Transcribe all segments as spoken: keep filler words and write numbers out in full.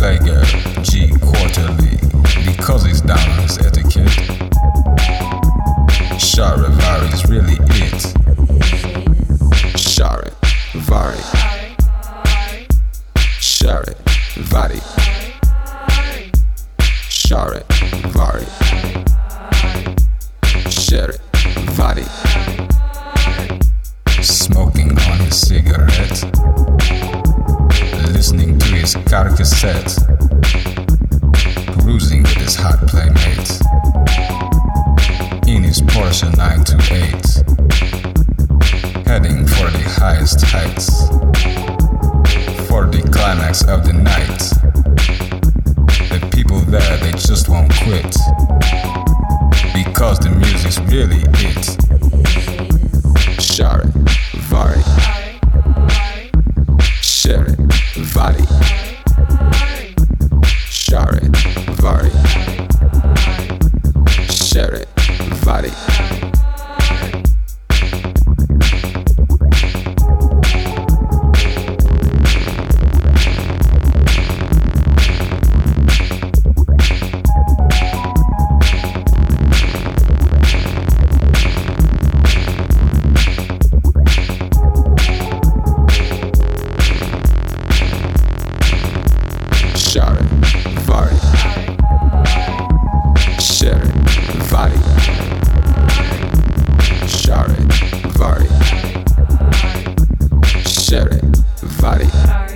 Playgirl G quarterly because he's down on his etiquette. Charivari really it. Charivari. Charivari. Charivari. Charivari. Smoking on his cigarette, listening to his car cassette, cruising with his hot playmates in his Porsche nine two eight, heading for the highest heights, for the climax of the night. The people there, they just won't quit, because the music's really it. Charivari. Charivari. Charivari. Charivari. Charivari. Charivari. Charivari. Charivari.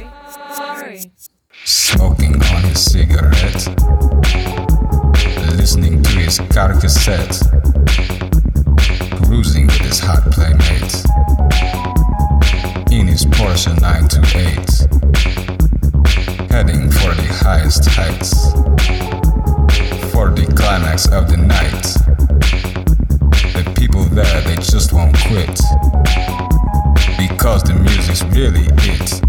Smoking on his cigarette, listening to his car cassette, cruising with his hot playmates in his Porsche nine two eight, heading for the highest heights, for the climax of the night. The people there, they just won't quit, because the music's really it.